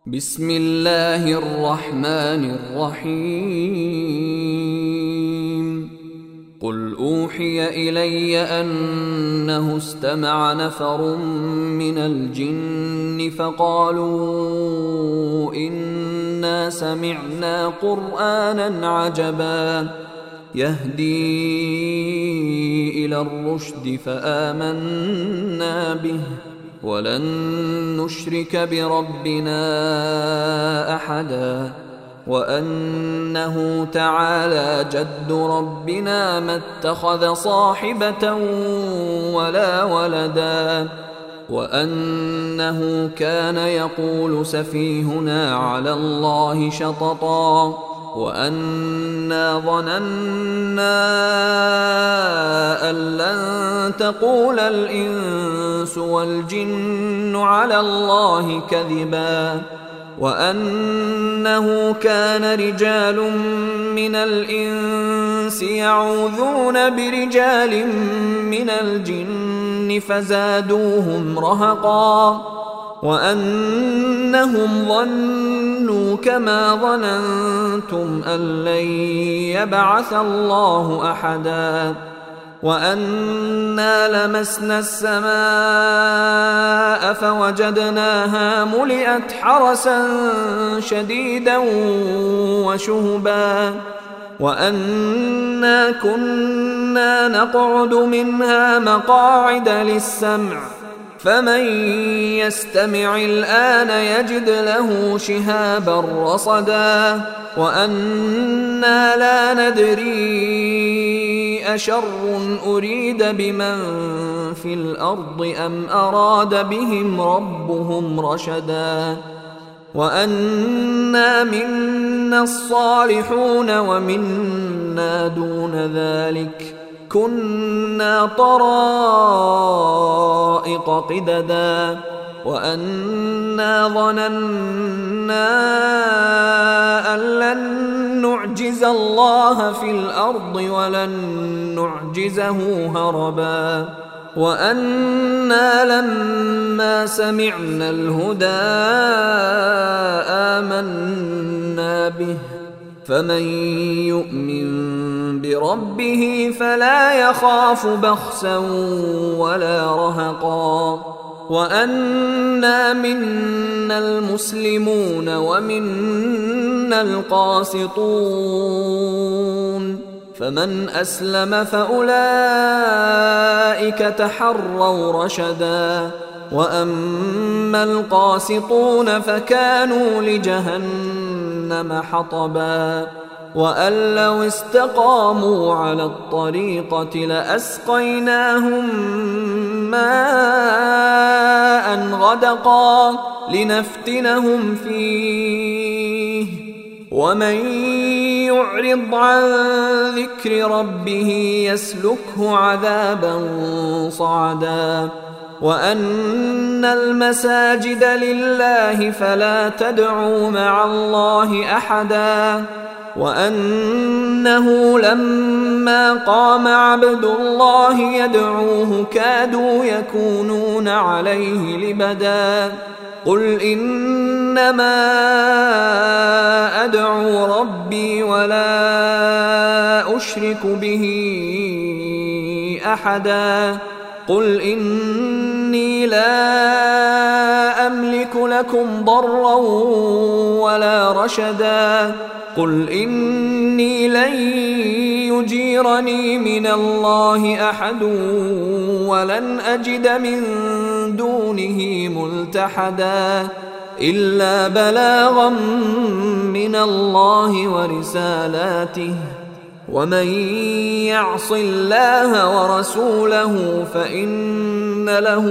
بسم الله الرحمن الرحيم قل أوحي إلي أنه استمع نفر من الجن فقالوا إنا سمعنا قرآنا عجبا يهدي إلى الرشد فآمنا به ولن نشرك بربنا أحدا وأنه تعالى جد ربنا ما اتخذ صاحبة ولا ولدا وأنه كان يقول سفيهنا على الله شططا وأنا ظننا أن لن تقول الإنس والجن على الله كذبا وأنه كان رجال من الإنس يعوذون برجال من الجن فزادوهم رهقا وأنهم ظنوا كما ظننتم أن لن يبعث الله أحدا وأنا لمسنا السماء فوجدناها ملئت حرسا شديدا وشهبا وأنا كنا نقعد منها مقاعد للسمع فمن يستمع الآن يجد له شهابا رصدا وأنا لا ندري أشر أريد بمن في الأرض أم أراد بهم ربهم رشدا وأنا منا الصالحون ومنا دون ذلك كنا طرائق قددا وأنا ظننا أن لن نعجز الله في الأرض ولن نعجزه هربا وأنا لما سمعنا الهدى آمنا به فمن يؤمن بربه فلا يخاف بخسا ولا رهقا وأنا منا المسلمون ومنا القاسطون فمن أسلم فأولئك تحروا رشدا وأما القاسطون فكانوا لجهنم حطبا وأن لو استقاموا على الطريقة لأسقيناهم ماء غدقا لنفتنهم فيه ومن يعرض عن ذكر ربه يسلكه عذابا صعدا وأن المساجد لله فلا تدعوا مع الله أحدا وأنه لما قام عبد الله يدعوه كادوا يكونون عليه لبدا قل إنما أدعو ربي ولا أشرك به أحدا قل إني لا أملك لكم ضرا ولا رشدا قل إني لن يجيرني من الله أحد ولن أجد من دونه ملتحدا إلا بلاغا من الله ورسالاته ومن يعص الله ورسوله فإن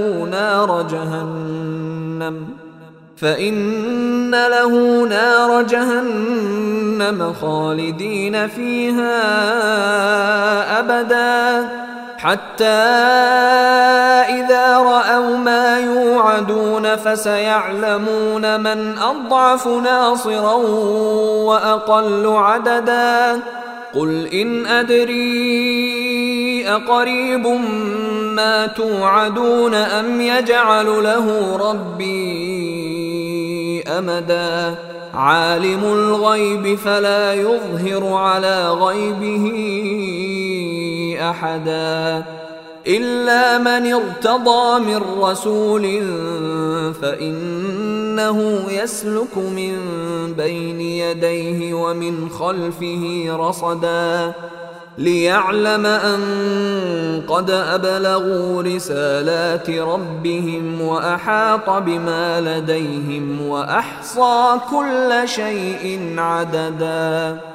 له نار جهنم خالدين فيها أبدا حتى إذا رأوا ما يوعدون فسيعلمون من أضعف ناصرا وأقل عددا قل إن أدري أقريب ما توعدون أم يجعل له ربي أمدا عالم الغيب فلا يظهر على غيبه أحدا إلا من ارتضى من رسول فإنه يسلك من بين يديه ومن خلفه رصدا ليعلم أن قد أبلغوا رسالات ربهم وأحاط بما لديهم وأحصى كل شيء عددا.